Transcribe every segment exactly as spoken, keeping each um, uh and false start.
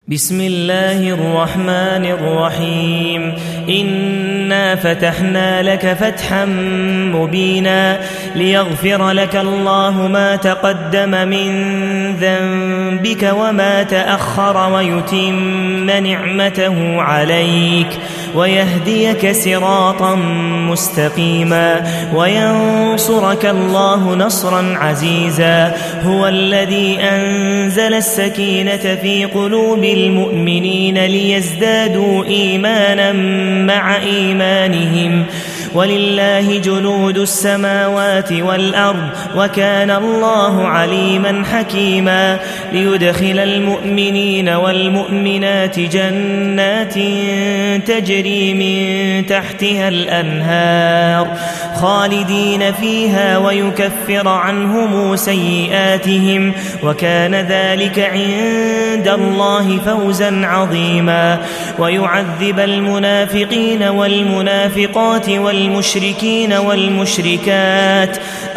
بسم الله الرحمن الرحيم إنا فتحنا لك فتحا مبينا ليغفر لك الله ما تقدم من ذنبك وما تأخر ويتم نعمته عليك ويهديك صراطا مستقيما وينصرك الله نصرا عزيزا هو الذي أنزل السكينة في قلوب المؤمنين ليزدادوا إيمانا مع إيمانهم ولله جنود السماوات والأرض وكان الله عليما حكيما ليدخل المؤمنين والمؤمنات جنات تجري من تحتها الأنهار خالدين فيها ويكفر عنهم سيئاتهم وكان ذلك عند الله فوزا عظيما ويعذب المنافقين والمنافقات والمشركين والمشركات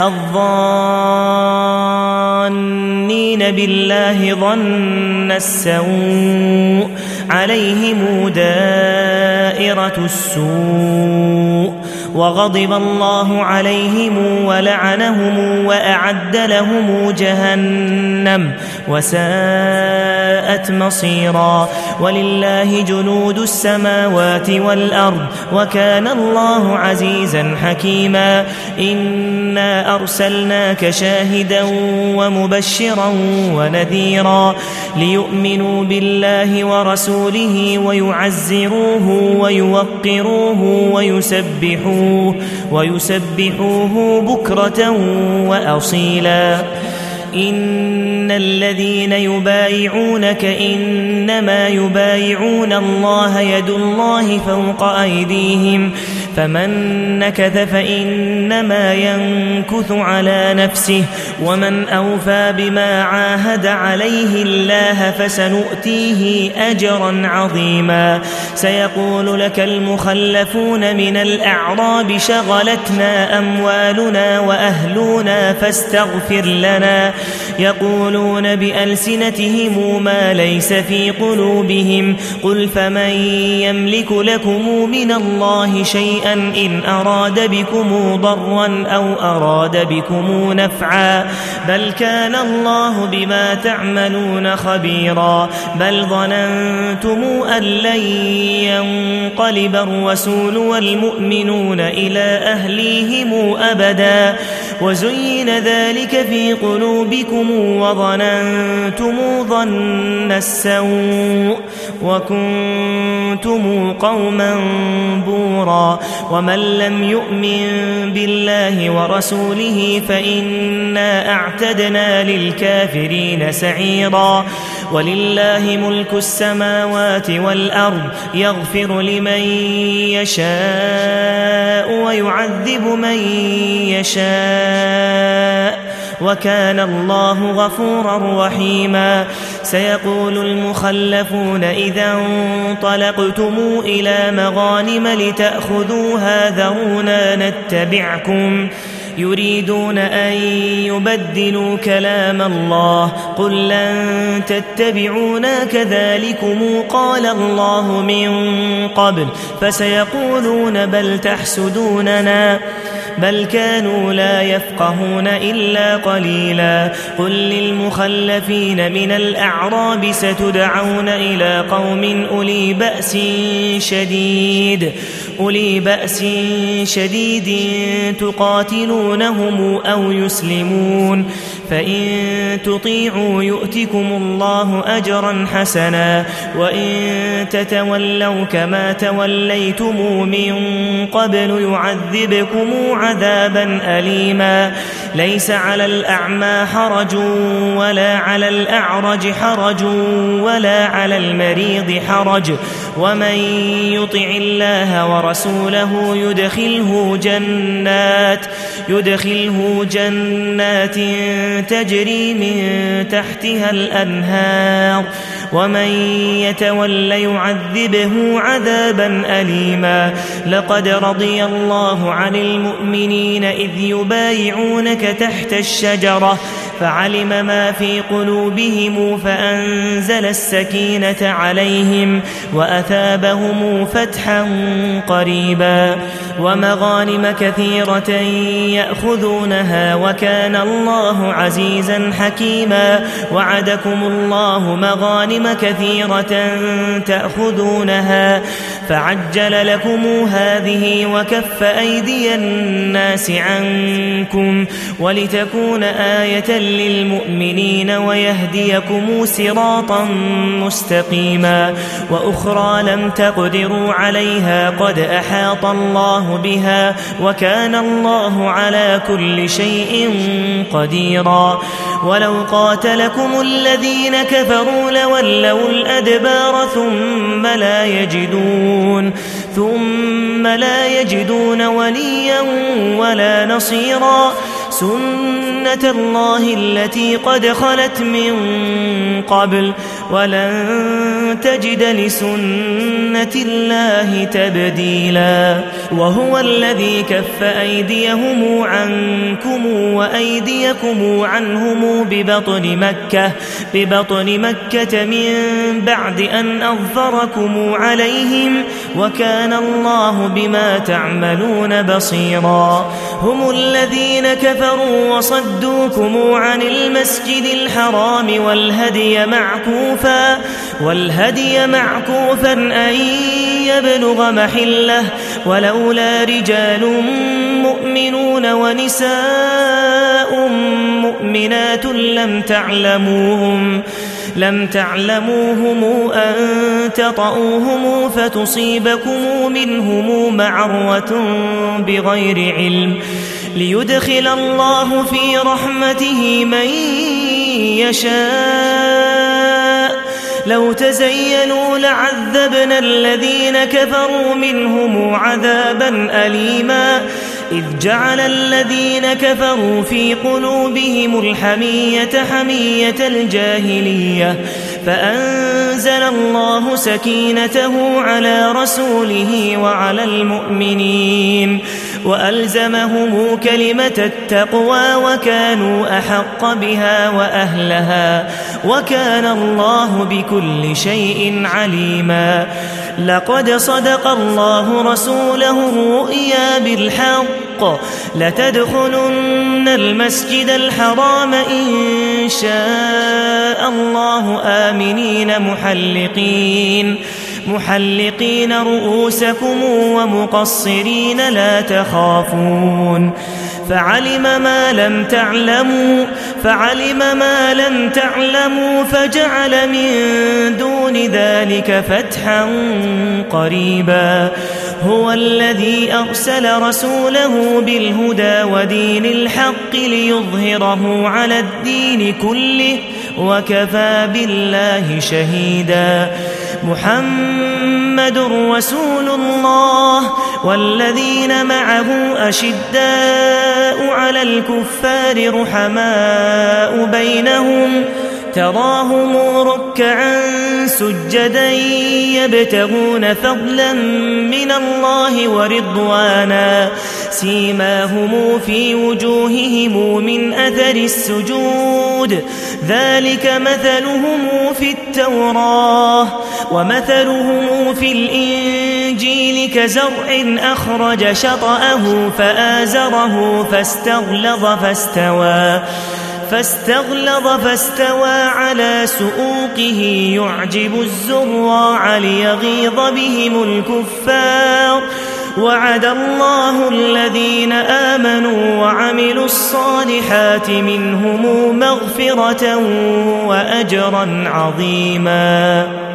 الظانين بالله ظن السوء عليهم دائرة السوء وغضب الله عليهم ولعنهم وأعد لهم جهنم وساءت مصيرا ولله جنود السماوات والأرض وكان الله عزيزا حكيما إنا أرسلناك شاهدا ومبشرا ونذيرا ليؤمنوا بالله ورسوله ويعزروه ويوقروه ويسبحوه ويسبحوه بكرة وأصيلا إن الذين يبايعونك إنما يبايعون الله يد الله فوق أيديهم فمن نكث فإنما ينكث على نفسه ومن أوفى بما عاهد عليه الله فسنؤتيه أجرا عظيما سيقول لك المخلفون من الأعراب شغلتنا أموالنا وأهلنا فاستغفر لنا يقولون بألسنتهم ما ليس في قلوبهم قل فمن يملك لكم من الله شيئا إن أراد بكم ضرا أو أراد بكم نفعا بل كان الله بما تعملون خبيرا بل ظننتم أن لن ينقلب الرسول والمؤمنون إلى أهليهم أبدا وزين ذلك في قلوبكم وظننتم ظن السوء وكنتم قوما بورا ومن لم يؤمن بالله ورسوله فإنا أعتدنا للكافرين سعيرا ولله ملك السماوات والأرض يغفر لمن يشاء ويعذب من يشاء وكان الله غفورا رحيما سيقول المخلفون إذا انطلقتم إلى مغانم لتأخذوها ذرونا نتبعكم يريدون أن يبدلوا كلام الله قل لن تتبعونا كذلكم قال الله من قبل فسيقولون بل تحسدوننا بل كانوا لا يفقهون إلا قليلا قل للمخلفين من الأعراب ستدعون إلى قوم أولي بأس شديد أولي بأس شديد تقاتلونهم أو يسلمون فإن تطيعوا يؤتكم الله أجرا حسنا وإن تتولوا كما توليتم من قبل يعذبكم عذابا أليما ليس على الأعمى حرج ولا على الأعرج حرج ولا على المريض حرج ومن يطع الله ورسوله يدخله جنات يدخله جنات تجري من تحتها الأنهار ومن يتول يعذبه عذابا أليما لقد رضي الله عن المؤمنين إذ يبايعونك تحت الشجرة فعلم ما في قلوبهم فأنزل السكينة عليهم وأثابهم فتحا قريبا ومغانم كثيرة يأخذونها وكان الله عزيزا حكيما وعدكم الله مغانم كثيرة تأخذونها فعجل لكم هذه وكف أيدي الناس عنكم ولتكون آية للمؤمنين ويهديكم صراطا مستقيما وأخرى لم تقدروا عليها قد أحاط الله بها وكان الله على كل شيء قديرا ولو قاتلكم الذين كفروا لولوا الأدبار ثم لا يجدون ثم لا يجدون وليا ولا نصيرا سنة الله التي قد خلت من قبل ولن تجد لسنة الله تبديلا وهو الذي كف أيديهم عنكم وأيديكم عنهم ببطن مكة ببطن مكة من بعد أن أظفركم عليهم وكان الله بما تعملون بصيرا هم الذين كفروا وصدوكم عن المسجد الحرام والهدي معكوفا والهدي معكوفا أن يبلغ محله ولولا رجال مؤمنون ونساء مؤمنات لم تعلموهم لم تعلموهم أن تطؤوهم فتصيبكم منهم معرة بغير علم ليدخل الله في رحمته من يشاء لو تزينوا لعذبنا الذين كفروا منهم عذابا أليما إذ جعل الذين كفروا في قلوبهم الحمية حمية الجاهلية فأنزل الله سكينته على رسوله وعلى المؤمنين وألزمهم كلمة التقوى وكانوا أحق بها وأهلها وكان الله بكل شيء عليما لقد صدق الله رسوله الرؤيا بالحق لتدخلن المسجد الحرام إن شاء الله آمنين محلقين محلقين رؤوسكم ومقصرين لا تخافون فعلم ما لم تعلموا فعلم ما لم تعلموا فجعل من دون ذلك فتحا قريبا هو الذي أرسل رسوله بالهدى ودين الحق ليظهره على الدين كله وكفى بالله شهيدا محمد رسول الله والذين معه أشداء على الكفار رحماء بينهم تراهم ركعا سجدا يبتغون فضلا من الله ورضوانا سيماهم في وجوههم من أثر السجود ذلك مثلهم في التوراة ومثلهم في الإنجيل كزرع أخرج شطأه فآزره فاستغلظ فاستوى فاستغلظ فاستوى على سؤوقه يعجب الزراع ليغيظ بهم الكفار وعد الله الذين آمنوا وعملوا الصالحات منهم مغفرة وأجرا عظيما.